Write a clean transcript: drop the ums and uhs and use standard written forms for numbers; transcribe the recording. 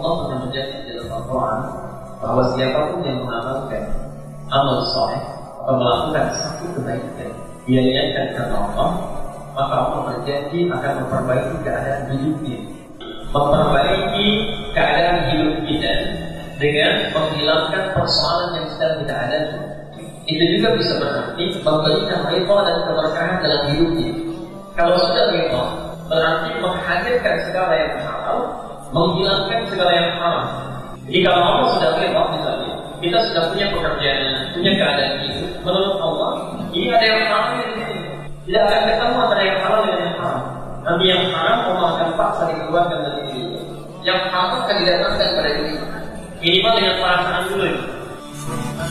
Allah pernah menjanji dalam Al-Quran bahwa siapapun yang mengamalkan amal soleh atau melakukan satu kebaikan, dia niatkan karena Allah, maka Allah berjanji akan memperbaiki keadaan hidupnya, memperbaiki keadaan hidup kita dengan menghilangkan persoalan yang sedang kita hadapi. Itu juga bisa berarti memberikan ridha dan keberkahan dalam hidupnya. Kalau sudah ridha, berarti menghadirkan segala yang halal, menghilangkan segala yang haram. Jadi kalau Allah sudah ridha, misalnya kita sudah punya pekerjaan, punya keadaan hidup, menurut Allah ini ada yang haram yang di sini. Tidak akan ketemu antara yang halal dengan yang haram. Nanti yang haram Allah akan paksa dikeluarkan dari diri. Yang haram akan didatangkan pada diri. Minimal dengan perasaan dulu.